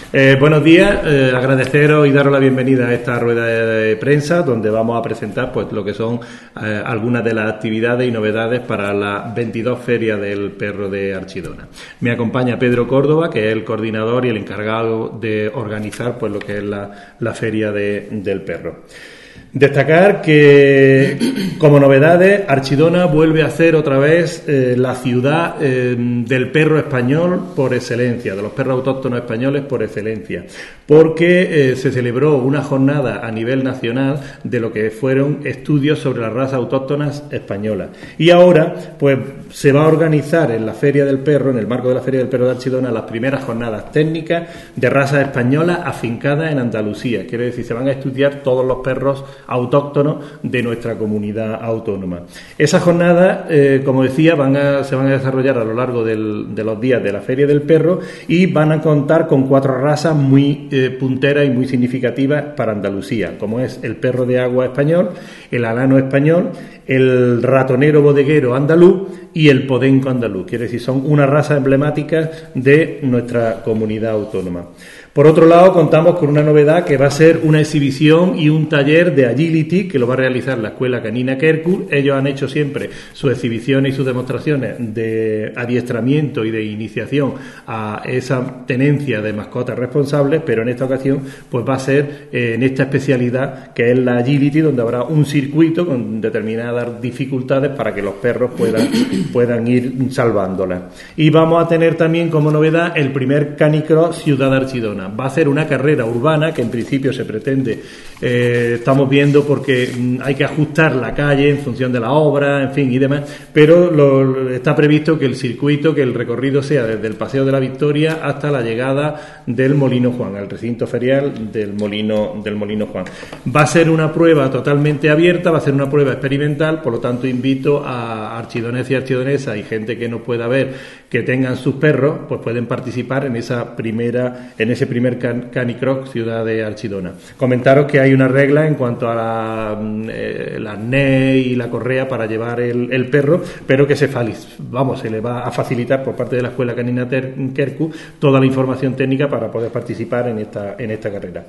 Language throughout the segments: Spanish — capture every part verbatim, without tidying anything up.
Eh, buenos días, eh, agradeceros y daros la bienvenida a esta rueda de prensa donde vamos a presentar pues lo que son eh, algunas de las actividades y novedades para la veintidós Feria del Perro de Archidona. Me acompaña Pedro Córdoba, que es el coordinador y el encargado de organizar pues lo que es la, la Feria de, del Perro. Destacar que, como novedades, Archidona vuelve a ser otra vez eh, la ciudad eh, del perro español por excelencia, de los perros autóctonos españoles por excelencia, porque eh, se celebró una jornada a nivel nacional de lo que fueron estudios sobre las razas autóctonas españolas. Y ahora, pues, se va a organizar en la Feria del Perro, en el marco de la Feria del Perro de Archidona, las primeras jornadas técnicas de razas españolas afincadas en Andalucía. Quiere decir, se van a estudiar todos los perros autóctonos de nuestra comunidad autónoma. Esas jornadas, eh, como decía, van a, se van a desarrollar a lo largo del, de los días de la Feria del Perro y van a contar con cuatro razas muy eh, punteras y muy significativas para Andalucía, como es el perro de agua español, el alano español, el ratonero bodeguero andaluz y el podenco andaluz. Quiere decir, son unas razas emblemáticas de nuestra comunidad autónoma. Por otro lado, contamos con una novedad que va a ser una exhibición y un taller de agility que lo va a realizar la Escuela Canina Kerkul. Ellos han hecho siempre sus exhibiciones y sus demostraciones de adiestramiento y de iniciación a esa tenencia de mascotas responsables, pero en esta ocasión pues va a ser eh, en esta especialidad que es la agility, donde habrá un circuito con determinadas dificultades para que los perros puedan, puedan ir salvándolas. Y vamos a tener también como novedad el primer Canicross Ciudad de Archidona. Va a ser una carrera urbana que en principio se pretende, eh, estamos viendo porque mm, hay que ajustar la calle en función de la obra, en fin y demás, pero lo, está previsto que el circuito, que el recorrido sea desde el Paseo de la Victoria hasta la llegada del Molino Juan, al recinto ferial del Molino, del Molino Juan. Va a ser una prueba totalmente abierta, va a ser una prueba experimental, por lo tanto invito a archidoneses y archidonesas y gente que no pueda ver, que tengan sus perros, pues pueden participar en esa primera, en ese primer can, Canicross Ciudad de Archidona. Comentaros que hay una regla en cuanto a la, eh, la arnés y la correa para llevar el, el perro, pero que se, vamos, se le va a facilitar por parte de la Escuela Canina Kerkul toda la información técnica para poder participar en esta, en esta carrera.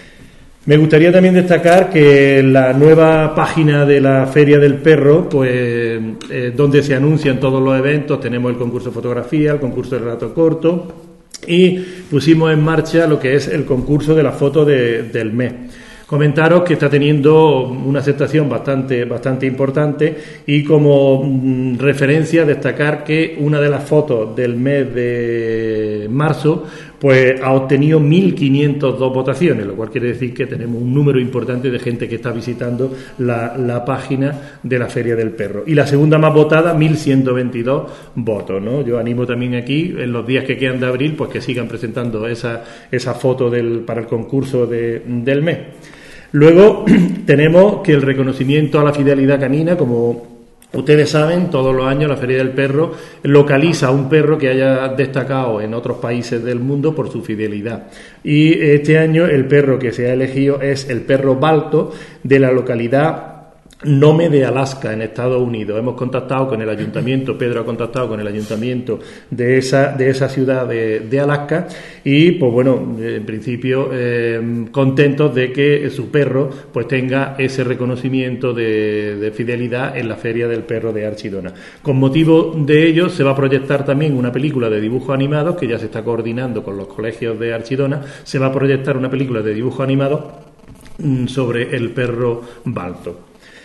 Me gustaría también destacar que la nueva página de la Feria del Perro, pues eh, donde se anuncian todos los eventos, tenemos el concurso de fotografía, el concurso de relato corto y pusimos en marcha lo que es el concurso de la foto de, del mes. Comentaros que está teniendo una aceptación bastante, bastante importante y como mm, referencia destacar que una de las fotos del mes de marzo pues ha obtenido mil quinientas dos votaciones, lo cual quiere decir que tenemos un número importante de gente que está visitando la, la página de la Feria del Perro. Y la segunda más votada, mil ciento veintidós votos, ¿no? Yo animo también aquí, en los días que quedan de abril, pues que sigan presentando esa, esa foto del, para el concurso de, del mes. Luego tenemos que el reconocimiento a la fidelidad canina, como ustedes saben, todos los años la Feria del Perro localiza a un perro que haya destacado en otros países del mundo por su fidelidad. Y este año el perro que se ha elegido es el perro balto de la localidad Nome de Alaska, en Estados Unidos. Hemos contactado con el ayuntamiento, Pedro ha contactado con el ayuntamiento de esa, de esa ciudad de, de Alaska y, pues bueno, en principio eh, contentos de que su perro pues tenga ese reconocimiento de, de fidelidad en la Feria del Perro de Archidona. Con motivo de ello se va a proyectar también una película de dibujos animados que ya se está coordinando con los colegios de Archidona. Se va a proyectar una película de dibujos animados mm, sobre el perro balto.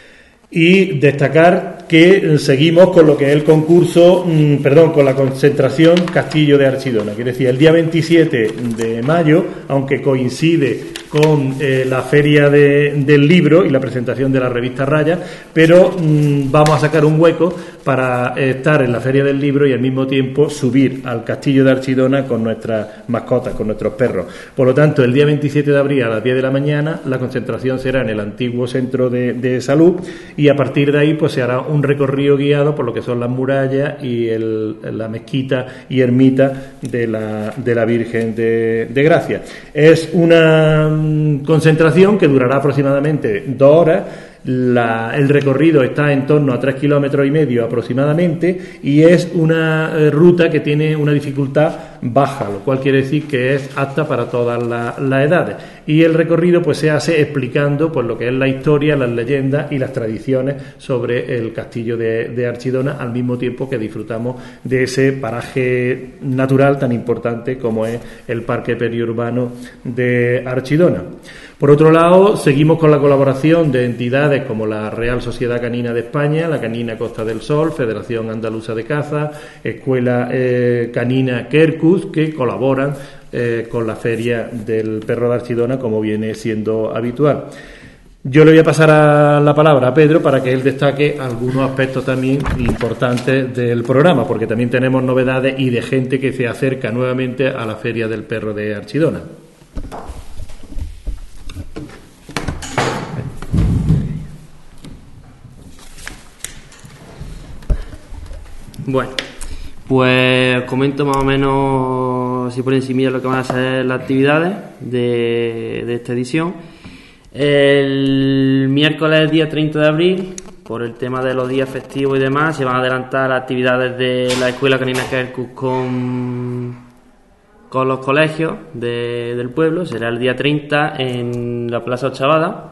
Y destacar que seguimos con lo que es el concurso, mmm, perdón, con la concentración Castillo de Archidona. Quiere decir, el día veintisiete de mayo, aunque coincide con eh, la feria de, del libro y la presentación de la revista Raya, pero mmm, vamos a sacar un hueco para eh, estar en la feria del libro y al mismo tiempo subir al Castillo de Archidona con nuestras mascotas, con nuestros perros. Por lo tanto, el día veintisiete de abril a las diez de la mañana la concentración será en el antiguo centro de, de salud y a partir de ahí pues se hará un recorrido guiado por lo que son las murallas y el, la mezquita y ermita de la, de la Virgen de, de Gracia. Es una um, concentración que durará aproximadamente dos horas La, el recorrido está en torno a tres kilómetros y medio aproximadamente y es una eh, ruta que tiene una dificultad baja, lo cual quiere decir que es apta para todas las la edades. Y el recorrido pues se hace explicando pues lo que es la historia, las leyendas y las tradiciones sobre el castillo de, de Archidona, al mismo tiempo que disfrutamos de ese paraje natural tan importante como es el Parque Periurbano de Archidona. Por otro lado, seguimos con la colaboración de entidades como la Real Sociedad Canina de España, la Canina Costa del Sol, Federación Andaluza de Caza, Escuela eh, Canina Quercus, que colaboran eh, con la Feria del Perro de Archidona, como viene siendo habitual. Yo le voy a pasar a la palabra a Pedro para que él destaque algunos aspectos también importantes del programa, porque también tenemos novedades y de gente que se acerca nuevamente a la Feria del Perro de Archidona. Bueno, pues comento más o menos así por encima lo que van a ser las actividades de, de esta edición. El miércoles día treinta de abril, por el tema de los días festivos y demás, se van a adelantar las actividades de la Escuela Canina Quercus con, con los colegios de, del pueblo. Será el día treinta en la Plaza Ochavada,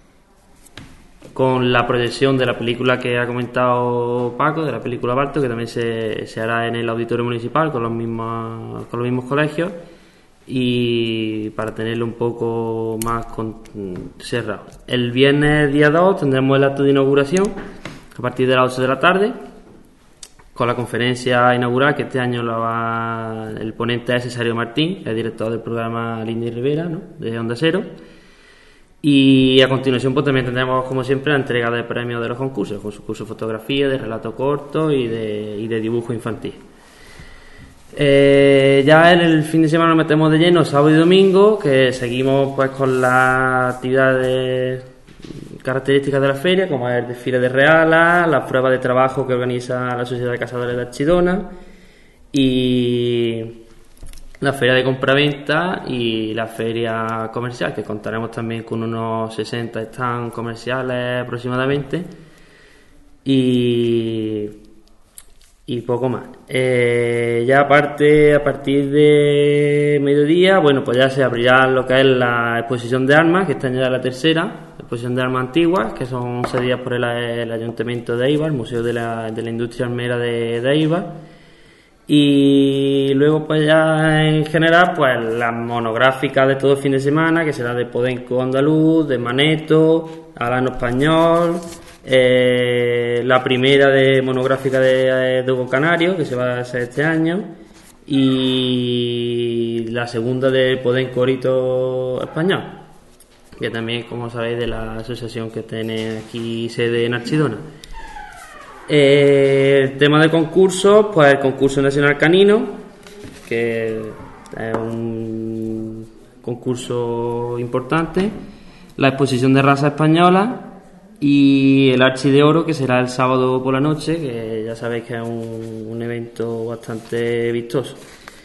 con la proyección de la película que ha comentado Paco, de la película Balto, que también se, se hará en el auditorio municipal con los mismos, con los mismos colegios, y para tenerlo un poco más con, cerrado. El viernes día dos tendremos el acto de inauguración a partir de las ocho de la tarde, con la conferencia inaugural, que este año la va, el ponente es Cesario Martín, el director del programa Línea y Rivera, ¿no?, de Onda Cero. Y a continuación pues también tendremos, como siempre, la entrega de premios de los concursos, con su curso de fotografía, de relato corto y de, y de dibujo infantil. Eh, ya en el fin de semana nos metemos de lleno, sábado y domingo, que seguimos pues con las actividades características de la feria, como el desfile de realas, las pruebas de trabajo que organiza la Sociedad de Cazadores de Archidona, y la feria de compraventa y la feria comercial, que contaremos también con unos sesenta stands comerciales aproximadamente, y, y poco más. Eh, ya aparte, a partir de mediodía, bueno, pues ya se abrirá lo que es la exposición de armas, que esta año ya la tercera, la exposición de armas antiguas, que son cedidas por el, el Ayuntamiento de Eibar, el Museo de la, de la Industria Armera de, de Eibar. Y luego pues ya en general pues las monográficas de todo el fin de semana, que será de Podenco andaluz, de Maneto, Alano español, eh, la primera de monográfica de, de Hugo Canario, que se va a hacer este año, y la segunda de Podenco Orito español, que también, como sabéis, de la asociación que tiene aquí sede en Archidona. Eh, el tema de concursos, pues el concurso nacional canino, que es un concurso importante, la exposición de raza española y el Archi de Oro, que será el sábado por la noche, que ya sabéis que es un, un evento bastante vistoso.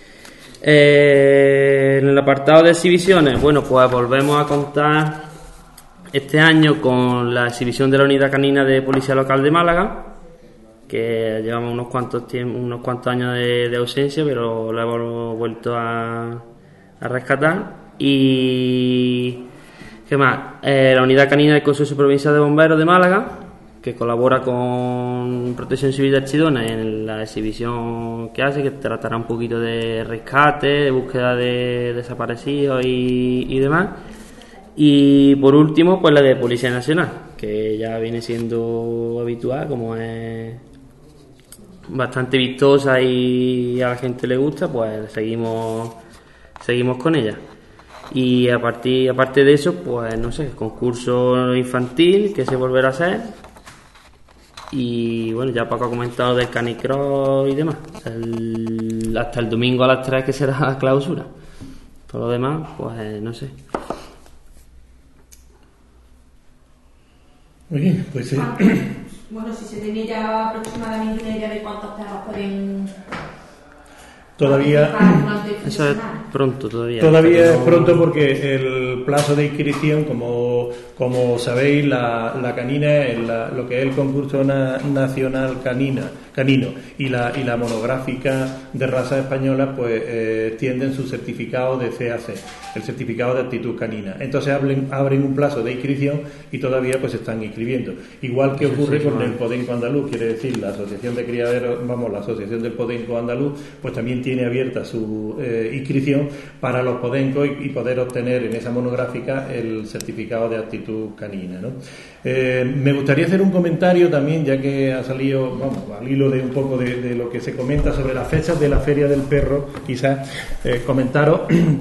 Eh, en el apartado de exhibiciones, bueno, pues volvemos a contar este año con la exhibición de la Unidad Canina de Policía Local de Málaga, que llevamos unos cuantos tiempos, unos cuantos años de, de ausencia, pero lo hemos vuelto a, a rescatar. Y ¿qué más? Eh, la Unidad Canina del Consorcio Provincial de Bomberos de Málaga, que colabora con Protección Civil de Archidona en la exhibición que hace, que tratará un poquito de rescate, de búsqueda de desaparecidos y, y demás. Y por último, pues la de Policía Nacional, que ya viene siendo habitual, como es bastante vistosa y a la gente le gusta, pues seguimos seguimos con ella. Y a partir aparte de eso, pues no sé, concurso infantil que se volverá a hacer. Y bueno, ya Paco ha comentado del canicross y demás. El, hasta el domingo a las tres, que será la clausura. Por lo demás, pues no sé. Muy bien, pues sí. Bueno, si se tiene ya aproximadamente una idea de cuántos perros pueden... Todavía eso es pronto todavía. Todavía es no... pronto porque el plazo de inscripción, como, como sabéis, la, la canina, el, la, lo que es el concurso na, nacional canina, canino y la, y la monográfica de razas españolas, pues eh, tienden su certificado de C A C, el certificado de aptitud canina. Entonces abren, abren un plazo de inscripción y todavía pues se están inscribiendo. Igual que ocurre sí, sí, con el Podenco Andaluz, quiere decir la Asociación de Criaderos, vamos, la Asociación del Podenco Andaluz, pues también tiene abierta su eh, inscripción para los podencos y, y poder obtener en esa monográfica el certificado de aptitud canina, ¿no? Eh, me gustaría hacer un comentario también, ya que ha salido, vamos, al hilo de un poco de, de lo que se comenta sobre las fechas de la Feria del Perro, quizás eh, comentaros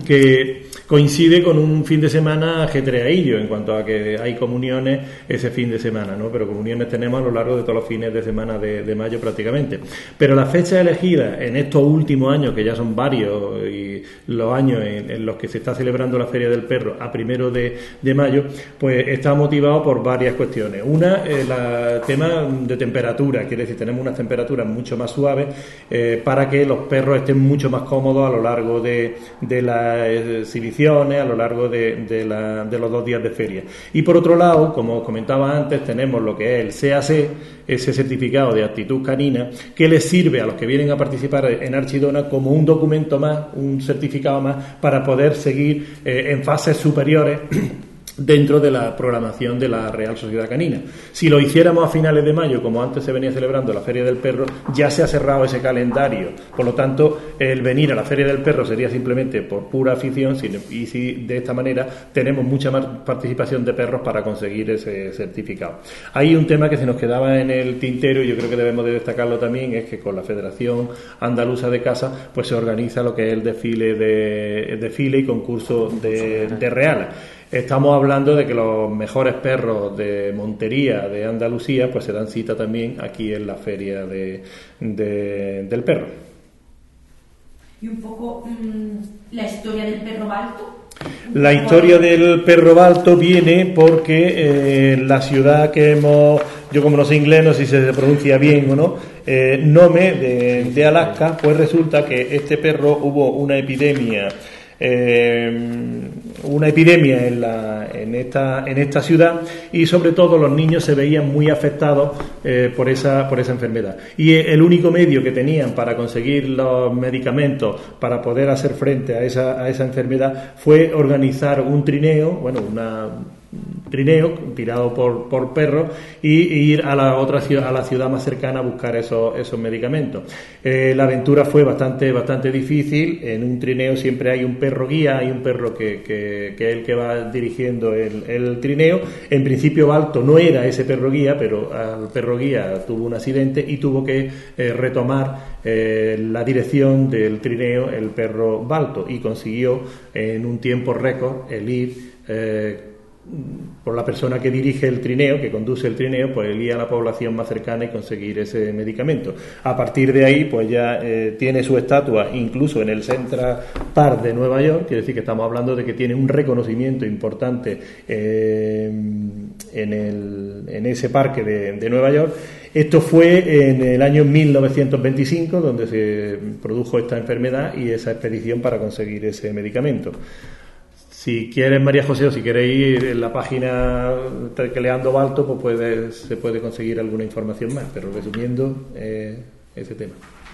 que coincide con un fin de semana ajetreadillo en cuanto a que hay comuniones ese fin de semana, ¿no? Pero comuniones tenemos a lo largo de todos los fines de semana de, de mayo prácticamente. Pero la fecha elegida en estos últimos años, que ya son varios y los años en, en los que se está celebrando la Feria del Perro a primero de, de mayo, pues está motivado por varias cuestiones. Una, el eh, tema de temperatura, quiere decir, tenemos unas temperaturas mucho más suaves eh, para que los perros estén mucho más cómodos a lo largo de, de las exhibiciones, a lo largo de, de, la, de los dos días de feria. Y por otro lado, como os comentaba antes, tenemos lo que es el C A C, ese certificado de aptitud canina, que les sirve a los que vienen a participar en Archidona como un documento más, un certificado más, para poder seguir eh, en fases superiores dentro de la programación de la Real Sociedad Canina. Si lo hiciéramos a finales de mayo, como antes se venía celebrando la Feria del Perro, ya se ha cerrado ese calendario. Por lo tanto, el venir a la Feria del Perro sería simplemente por pura afición, y si de esta manera tenemos mucha más participación de perros para conseguir ese certificado. Hay un tema que se nos quedaba en el tintero y yo creo que debemos de destacarlo también, es que con la Federación Andaluza de Caza pues se organiza lo que es el desfile de desfile y concurso de, de reales. Estamos hablando de que los mejores perros de montería de Andalucía pues se dan cita también aquí en la Feria de, de, del Perro. Y un poco mmm, la historia del perro balto. La historia del perro balto viene porque eh, la ciudad que hemos, yo como no sé inglés, no sé si se pronuncia bien o no, eh, Nome de, de Alaska, pues resulta que este perro hubo una epidemia Eh, una epidemia en, la, en, esta, en esta ciudad y sobre todo los niños se veían muy afectados eh, por, esa, por esa enfermedad y el único medio que tenían para conseguir los medicamentos para poder hacer frente a esa, a esa enfermedad fue organizar un trineo, bueno, una trineo tirado por, por perros y, y ir a la otra ciudad, a la ciudad más cercana a buscar esos, esos medicamentos. Eh, la aventura fue bastante, bastante difícil. En un trineo siempre hay un perro guía, hay un perro que, que, que es el que va dirigiendo el, el trineo. En principio Balto no era ese perro guía, pero el perro guía tuvo un accidente y tuvo que eh, retomar eh, la dirección del trineo el perro Balto y consiguió en un tiempo récord el ir eh, por la persona que dirige el trineo, que conduce el trineo, pues ir a la población más cercana y conseguir ese medicamento. A partir de ahí, pues ya eh, tiene su estatua incluso en el Central Park de Nueva York, quiere decir que estamos hablando de que tiene un reconocimiento importante eh, en, el, en ese parque de, de Nueva York. Esto fue en el año mil novecientos veinticinco, donde se produjo esta enfermedad y esa expedición para conseguir ese medicamento. Si quieres, María José, o si queréis ir en la página Tecleando Balto, pues puede, se puede conseguir alguna información más, pero resumiendo eh, ese tema.